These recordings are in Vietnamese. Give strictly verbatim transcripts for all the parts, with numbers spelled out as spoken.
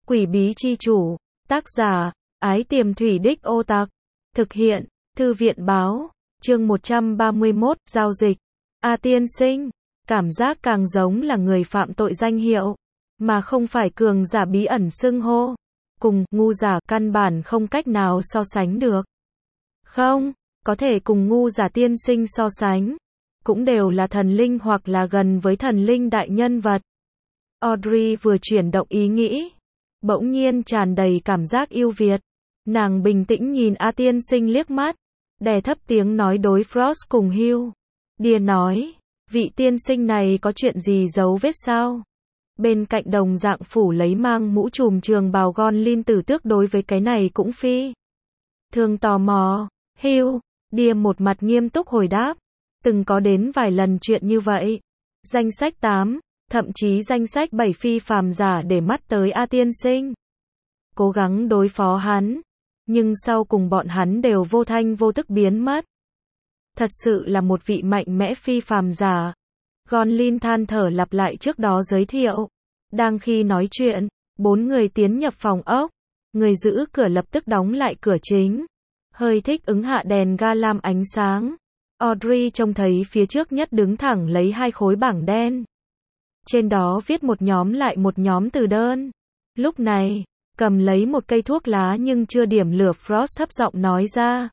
Quỷ bí chi chủ, tác giả, Ái Tiềm Thủy Đích Ô Tặc, thực hiện, Thư viện báo, chương một trăm ba mươi mốt, giao dịch. A tiên sinh, cảm giác càng giống là người phạm tội danh hiệu, mà không phải cường giả bí ẩn xưng hô. Cùng, ngu giả, căn bản không cách nào so sánh được. Không, có thể cùng ngu giả tiên sinh so sánh, cũng đều là thần linh hoặc là gần với thần linh đại nhân vật. Audrey vừa chuyển động ý nghĩ, bỗng nhiên tràn đầy cảm giác yêu Việt. Nàng bình tĩnh nhìn A tiên sinh liếc mắt, đè thấp tiếng nói đối Frost cùng Hugh. Đia nói, vị tiên sinh này có chuyện gì giấu vết sao? Bên cạnh đồng dạng phủ lấy mang mũ trùm trường bào Gonlin tử tước đối với cái này cũng phi thường tò mò. Hugh, Đia một mặt nghiêm túc hồi đáp, từng có đến vài lần chuyện như vậy. Danh sách tám, thậm chí danh sách bảy phi phàm giả để mắt tới A tiên sinh, cố gắng đối phó hắn, nhưng sau cùng bọn hắn đều vô thanh vô tức biến mất. Thật sự là một vị mạnh mẽ phi phàm giả. Gonlin than thở lặp lại trước đó giới thiệu. Đang khi nói chuyện, bốn người tiến nhập phòng ốc. Người giữ cửa lập tức đóng lại cửa chính, hơi thích ứng hạ đèn ga lam ánh sáng. Audrey trông thấy phía trước nhất đứng thẳng lấy hai khối bảng đen, trên đó viết một nhóm lại một nhóm từ đơn. Lúc này, cầm lấy một cây thuốc lá nhưng chưa điểm lửa Frost thấp giọng nói ra,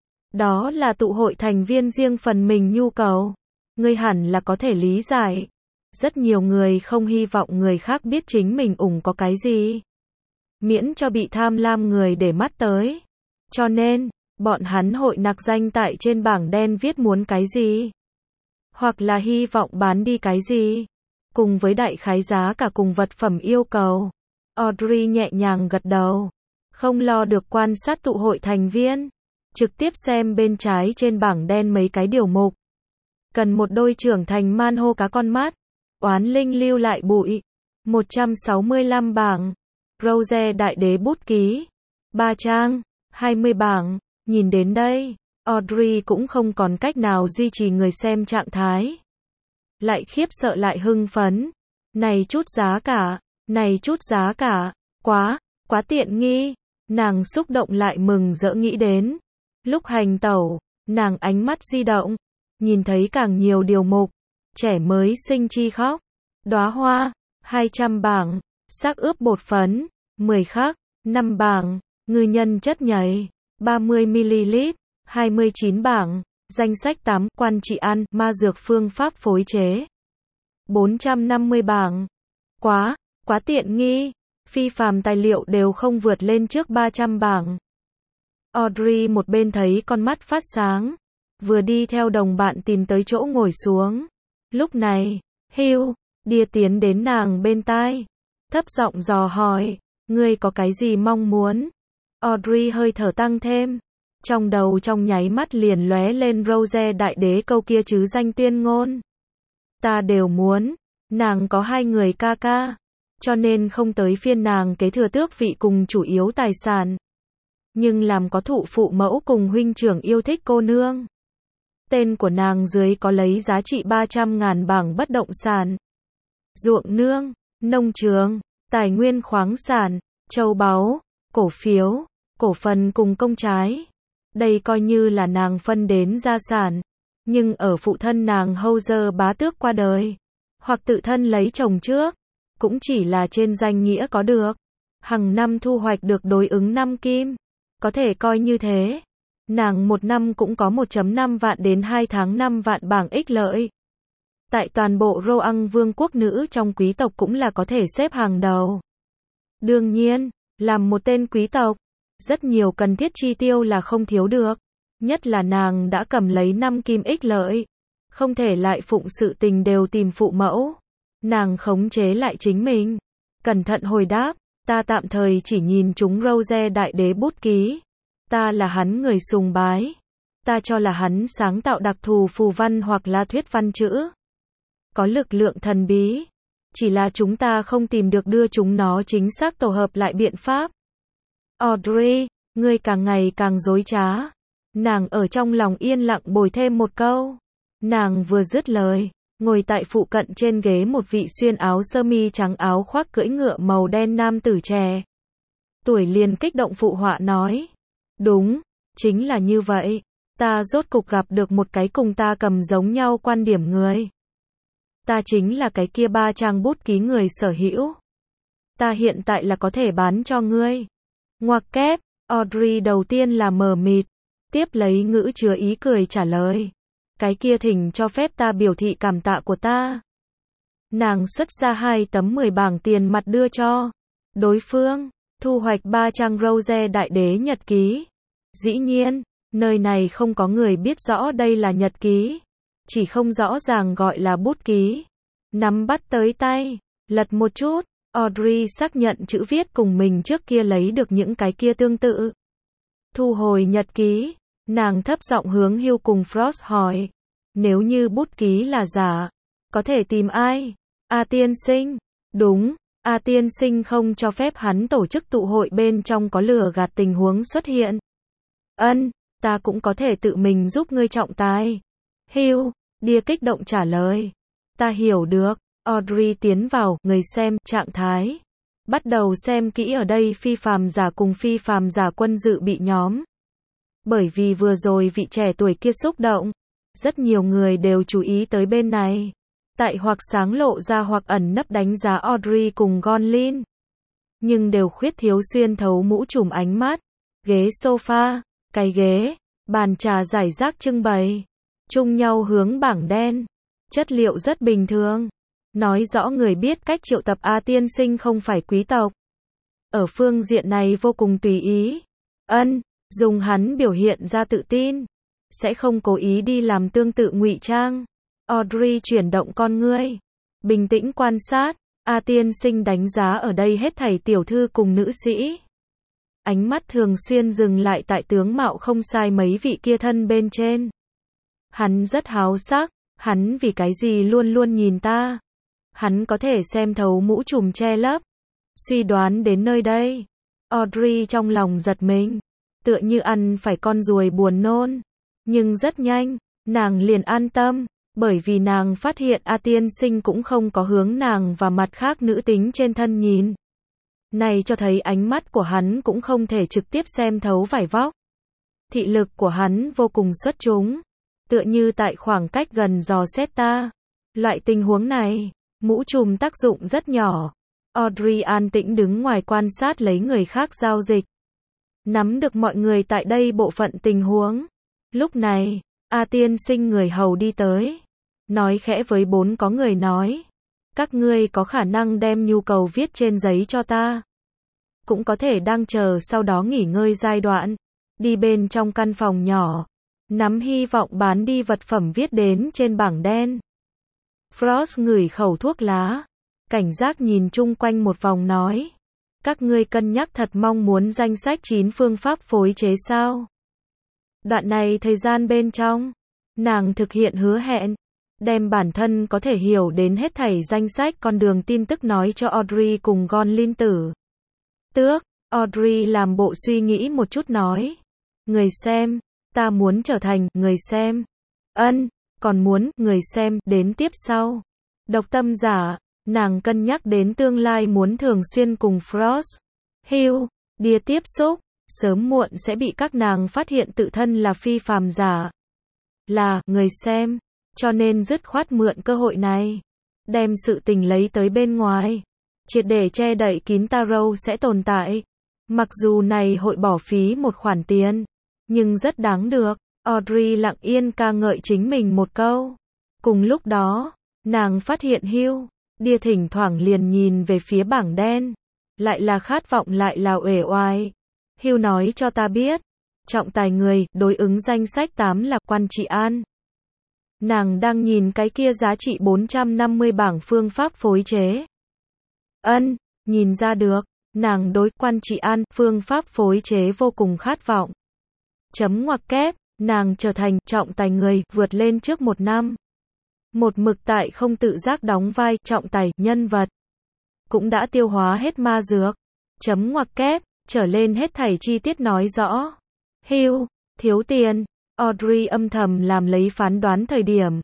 đó là tụ hội thành viên riêng phần mình nhu cầu. Ngươi hẳn là có thể lý giải. Rất nhiều người không hy vọng người khác biết chính mình ủng có cái gì, miễn cho bị tham lam người để mắt tới. Cho nên, bọn hắn hội nặc danh tại trên bảng đen viết muốn cái gì, hoặc là hy vọng bán đi cái gì, cùng với đại khái giá cả cùng vật phẩm yêu cầu. Audrey nhẹ nhàng gật đầu, không lo được quan sát tụ hội thành viên, trực tiếp xem bên trái trên bảng đen mấy cái điều mục. Cần một đôi trưởng thành man hô cá con mắt, oán linh lưu lại bụi, một trăm sáu mươi lăm bảng. Rose đại đế bút ký, ba trang, hai mươi bảng. Nhìn đến đây, Audrey cũng không còn cách nào duy trì người xem trạng thái. Lại khiếp sợ lại hưng phấn. Này chút giá cả, này chút giá cả, quá, quá tiện nghi. Nàng xúc động lại mừng rỡ nghĩ đến. Lúc hành tẩu, nàng ánh mắt di động, nhìn thấy càng nhiều điều mục. Trẻ mới sinh chi khóc, đóa hoa, hai trăm bảng. Xác ướp bột phấn, mười khắc, năm bảng. Ngư nhân chất nhảy, ba mươi mi li lít, hai mươi chín bảng. Danh sách tám, quan trị ăn, ma dược phương pháp phối chế, bốn trăm năm mươi bảng. Quá, quá tiện nghi. Phi phàm tài liệu đều không vượt lên trước ba trăm bảng. Audrey một bên thấy con mắt phát sáng, vừa đi theo đồng bạn tìm tới chỗ ngồi xuống. Lúc này, Hugh, Đia tiến đến nàng bên tai, thấp giọng dò hỏi, ngươi có cái gì mong muốn? Audrey hơi thở tăng thêm, trong đầu trong nháy mắt liền lóe lên Rose đại đế câu kia chứ danh tuyên ngôn. Ta đều muốn. Nàng có hai người ca ca, cho nên không tới phiên nàng kế thừa tước vị cùng chủ yếu tài sản. Nhưng làm có thụ phụ mẫu cùng huynh trưởng yêu thích cô nương. Tên của nàng dưới có lấy giá trị ba trăm ngàn bảng bất động sản, ruộng nương, nông trường, tài nguyên khoáng sản, châu báu, cổ phiếu, cổ phần cùng công trái. Đây coi như là nàng phân đến gia sản. Nhưng ở phụ thân nàng Howzer bá tước qua đời, hoặc tự thân lấy chồng trước, cũng chỉ là trên danh nghĩa có được. Hằng năm thu hoạch được đối ứng năm kim, có thể coi như thế. Nàng một năm cũng có một phẩy năm vạn đến hai tháng năm vạn bảng ích lợi. Tại toàn bộ Roang vương quốc nữ trong quý tộc cũng là có thể xếp hàng đầu. Đương nhiên, làm một tên quý tộc, rất nhiều cần thiết chi tiêu là không thiếu được. Nhất là nàng đã cầm lấy năm kim ích lợi, không thể lại phụng sự tình đều tìm phụ mẫu. Nàng khống chế lại chính mình, cẩn thận hồi đáp, ta tạm thời chỉ nhìn chúng Rose đại đế bút ký. Ta là hắn người sùng bái. Ta cho là hắn sáng tạo đặc thù phù văn hoặc là thuyết văn chữ, có lực lượng thần bí. Chỉ là chúng ta không tìm được đưa chúng nó chính xác tổ hợp lại biện pháp. Audrey, ngươi càng ngày càng dối trá. Nàng ở trong lòng yên lặng bồi thêm một câu. Nàng vừa dứt lời, Ngồi tại phụ cận trên ghế một vị xuyên áo sơ mi trắng áo khoác cưỡi ngựa màu đen nam tử trẻ. Tuổi liền kích động phụ họa nói. Đúng, chính là như vậy. Ta rốt cục gặp được một cái cùng ta cầm giống nhau quan điểm người. Ta chính là cái kia ba trang bút ký người sở hữu. Ta hiện tại là có thể bán cho ngươi. Ngoặc kép, Audrey đầu tiên là mờ mịt, tiếp lấy ngữ chứa ý cười trả lời. Cái kia thỉnh cho phép ta biểu thị cảm tạ của ta. Nàng xuất ra hai tấm mười bảng tiền mặt đưa cho đối phương, thu hoạch ba trang Rose đại đế nhật ký. Dĩ nhiên, nơi này không có người biết rõ đây là nhật ký, chỉ không rõ ràng gọi là bút ký. Nắm bắt tới tay, lật một chút, Audrey xác nhận chữ viết cùng mình trước kia lấy được những cái kia tương tự. Thu hồi nhật ký, nàng thấp giọng hướng Hugh cùng Frost hỏi. Nếu như bút ký là giả, có thể tìm ai? A tiên sinh. Đúng, A tiên sinh không cho phép hắn tổ chức tụ hội bên trong có lừa gạt tình huống xuất hiện. Ân, ta cũng có thể tự mình giúp ngươi trọng tài. Hugh, Đia kích động trả lời. Ta hiểu được. Audrey tiến vào, người xem, trạng thái. Bắt đầu xem kỹ ở đây phi phàm giả cùng phi phàm giả quân dự bị nhóm. Bởi vì vừa rồi vị trẻ tuổi kia xúc động, rất nhiều người đều chú ý tới bên này. Tại hoặc sáng lộ ra hoặc ẩn nấp đánh giá Audrey cùng Gonlin. Nhưng đều khuyết thiếu xuyên thấu mũ trùm ánh mắt. Ghế sofa, cái ghế, bàn trà rải rác trưng bày. Chung nhau hướng bảng đen. Chất liệu rất bình thường. Nói rõ người biết cách triệu tập A tiên sinh không phải quý tộc. Ở phương diện này vô cùng tùy ý. Ân, dùng hắn biểu hiện ra tự tin. Sẽ không cố ý đi làm tương tự ngụy trang. Audrey chuyển động con ngươi. Bình tĩnh quan sát. A tiên sinh đánh giá ở đây hết thảy tiểu thư cùng nữ sĩ. Ánh mắt thường xuyên dừng lại tại tướng mạo không sai mấy vị kia thân bên trên. Hắn rất háo sắc. Hắn vì cái gì luôn luôn nhìn ta. Hắn có thể xem thấu mũ trùm che lấp. Suy đoán đến nơi đây. Audrey trong lòng giật mình. Tựa như ăn phải con ruồi buồn nôn. Nhưng rất nhanh, nàng liền an tâm. Bởi vì nàng phát hiện A tiên sinh cũng không có hướng nàng và mặt khác nữ tính trên thân nhìn. Này cho thấy ánh mắt của hắn cũng không thể trực tiếp xem thấu vải vóc. Thị lực của hắn vô cùng xuất chúng. Tựa như tại khoảng cách gần dò xét ta. Loại tình huống này, mũ trùm tác dụng rất nhỏ. Audrey an tĩnh đứng ngoài quan sát lấy người khác giao dịch. Nắm được mọi người tại đây bộ phận tình huống. Lúc này, A tiên sinh người hầu đi tới. Nói khẽ với bốn có người nói. Các ngươi có khả năng đem nhu cầu viết trên giấy cho ta. Cũng có thể đang chờ sau đó nghỉ ngơi giai đoạn. Đi bên trong căn phòng nhỏ. Nắm hy vọng bán đi vật phẩm viết đến trên bảng đen. Frost ngửi khẩu thuốc lá. Cảnh giác nhìn chung quanh một vòng nói. Các ngươi cân nhắc thật mong muốn danh sách chín phương pháp phối chế sao? Đoạn này thời gian bên trong, nàng thực hiện hứa hẹn, đem bản thân có thể hiểu đến hết thảy danh sách con đường tin tức nói cho Audrey cùng Gonlin tử. Tước, Audrey làm bộ suy nghĩ một chút nói. Người xem, ta muốn trở thành người xem. Ân, còn muốn người xem đến tiếp sau. Độc tâm giả, nàng cân nhắc đến tương lai muốn thường xuyên cùng Frost, Hugh, Đia tiếp xúc, sớm muộn sẽ bị các nàng phát hiện tự thân là phi phàm giả. Là người xem, cho nên dứt khoát mượn cơ hội này, đem sự tình lấy tới bên ngoài, triệt để che đậy kín Tarot sẽ tồn tại. Mặc dù này hội bỏ phí một khoản tiền, nhưng rất đáng được. Audrey lặng yên ca ngợi chính mình một câu. Cùng lúc đó, nàng phát hiện Hugh, Đia thỉnh thoảng liền nhìn về phía bảng đen, lại là khát vọng lại là uể oải. Hugh nói cho ta biết, trọng tài người đối ứng danh sách tám là Quan Trị An. Nàng đang nhìn cái kia giá trị bốn trăm năm mươi bảng phương pháp phối chế. Ân, nhìn ra được, nàng đối Quan Trị An phương pháp phối chế vô cùng khát vọng. Chấm ngoặc kép, nàng trở thành trọng tài người vượt lên trước một năm. Một mực tại không tự giác đóng vai trọng tài nhân vật. Cũng đã tiêu hóa hết ma dược. Chấm ngoặc kép, trở lên hết thảy chi tiết nói rõ. Hugh, thiếu tiền. Audrey âm thầm làm lấy phán đoán thời điểm.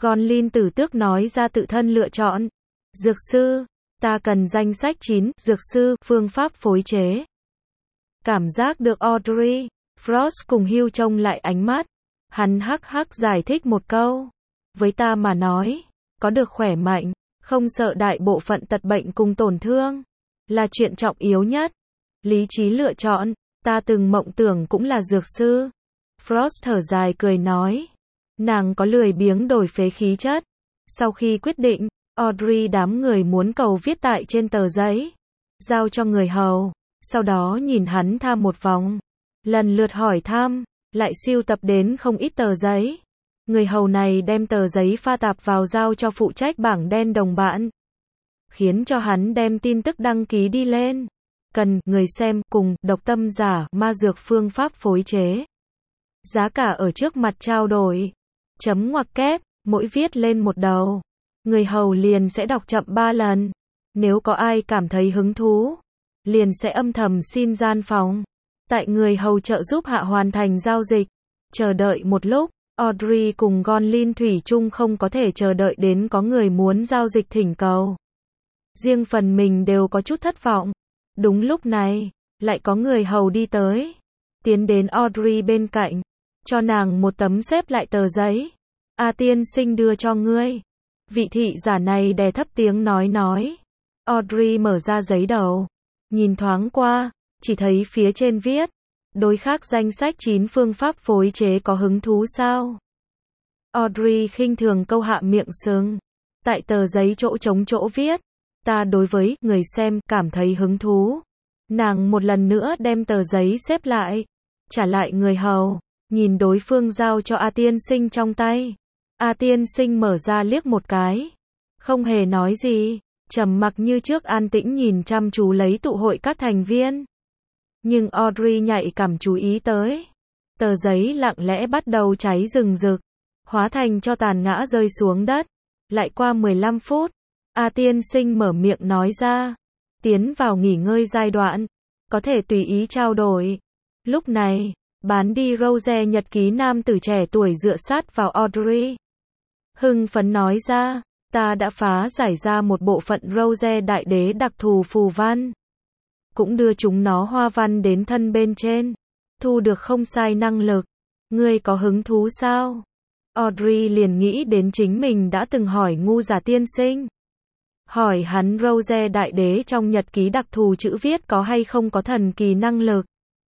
Gonlin tử tước nói ra tự thân lựa chọn. Dược sư, ta cần danh sách chín, dược sư, phương pháp phối chế. Cảm giác được Audrey, Frost cùng Hugh trông lại ánh mắt. Hắn hắc hắc giải thích một câu. Với ta mà nói, có được khỏe mạnh, không sợ đại bộ phận tật bệnh cùng tổn thương, là chuyện trọng yếu nhất. Lý trí lựa chọn, ta từng mộng tưởng cũng là dược sư. Frost thở dài cười nói. Nàng có lười biếng đổi phế khí chất. Sau khi quyết định, Audrey đám người muốn cầu viết tại trên tờ giấy, giao cho người hầu, sau đó nhìn hắn tham một vòng, lần lượt hỏi thăm, lại sưu tập đến không ít tờ giấy. Người hầu này đem tờ giấy pha tạp vào giao cho phụ trách bảng đen đồng bạn, khiến cho hắn đem tin tức đăng ký đi lên. Cần, người xem, cùng, độc tâm giả, ma dược phương pháp phối chế. Giá cả ở trước mặt trao đổi. Chấm ngoặc kép, mỗi viết lên một đầu. Người hầu liền sẽ đọc chậm ba lần. Nếu có ai cảm thấy hứng thú, liền sẽ âm thầm xin gian phòng. Tại người hầu trợ giúp hạ hoàn thành giao dịch. Chờ đợi một lúc, Audrey cùng Gonlin thủy chung không có thể chờ đợi đến có người muốn giao dịch thỉnh cầu. Riêng phần mình đều có chút thất vọng. Đúng lúc này, lại có người hầu đi tới. Tiến đến Audrey bên cạnh, cho nàng một tấm xếp lại tờ giấy. A tiên sinh đưa cho ngươi. Vị thị giả này đè thấp tiếng nói nói. Audrey mở ra giấy đầu, nhìn thoáng qua, chỉ thấy phía trên viết. Đối khác danh sách chín phương pháp phối chế có hứng thú sao? Audrey khinh thường câu hạ miệng sừng. Tại tờ giấy chỗ trống chỗ viết. Ta đối với người xem cảm thấy hứng thú. Nàng một lần nữa đem tờ giấy xếp lại, trả lại người hầu, nhìn đối phương giao cho A tiên sinh trong tay. A tiên sinh mở ra liếc một cái, không hề nói gì, trầm mặc như trước an tĩnh nhìn chăm chú lấy tụ hội các thành viên. Nhưng Audrey nhạy cảm chú ý tới, tờ giấy lặng lẽ bắt đầu cháy rừng rực, hóa thành cho tàn ngã rơi xuống đất. Lại qua mười lăm phút, A tiên sinh mở miệng nói ra, tiến vào nghỉ ngơi giai đoạn, có thể tùy ý trao đổi. Lúc này, bán đi Rose nhật ký nam tử trẻ tuổi dựa sát vào Audrey. Hưng phấn nói ra, ta đã phá giải ra một bộ phận Rose đại đế đặc thù phù văn. Cũng đưa chúng nó hoa văn đến thân bên trên. Thu được không sai năng lực. Ngươi có hứng thú sao? Audrey liền nghĩ đến chính mình đã từng hỏi ngu giả tiên sinh. Hỏi hắn Rose đại đế trong nhật ký đặc thù chữ viết có hay không có thần kỳ năng lực.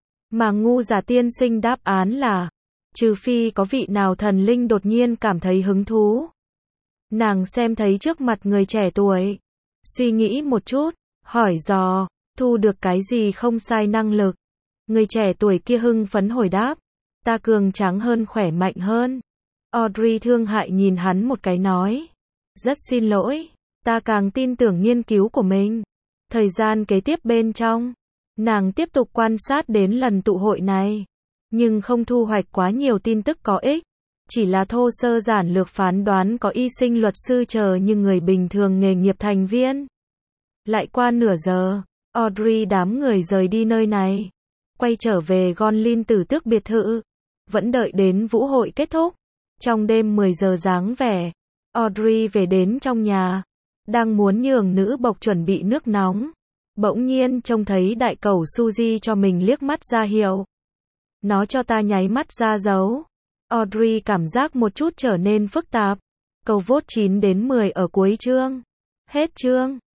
Mà ngu giả tiên sinh đáp án là, trừ phi có vị nào thần linh đột nhiên cảm thấy hứng thú. Nàng xem thấy trước mặt người trẻ tuổi, suy nghĩ một chút, hỏi dò, thu được cái gì không sai năng lực. Người trẻ tuổi kia hưng phấn hồi đáp, ta cường tráng hơn khỏe mạnh hơn. Audrey thương hại nhìn hắn một cái nói, rất xin lỗi, ta càng tin tưởng nghiên cứu của mình. Thời gian kế tiếp bên trong, nàng tiếp tục quan sát đến lần tụ hội này, nhưng không thu hoạch quá nhiều tin tức có ích, chỉ là thô sơ giản lược phán đoán có y sinh luật sư chờ như người bình thường nghề nghiệp thành viên. Lại qua nửa giờ, Audrey đám người rời đi nơi này, quay trở về Gonlin tử tước biệt thự, vẫn đợi đến vũ hội kết thúc. Trong đêm mười giờ dáng vẻ, Audrey về đến trong nhà, đang muốn nhường nữ bộc chuẩn bị nước nóng. Bỗng nhiên trông thấy đại cẩu Suzy cho mình liếc mắt ra hiệu. Nó cho ta nháy mắt ra dấu. Audrey cảm giác một chút trở nên phức tạp. Câu vote chín đến mười ở cuối chương. Hết chương.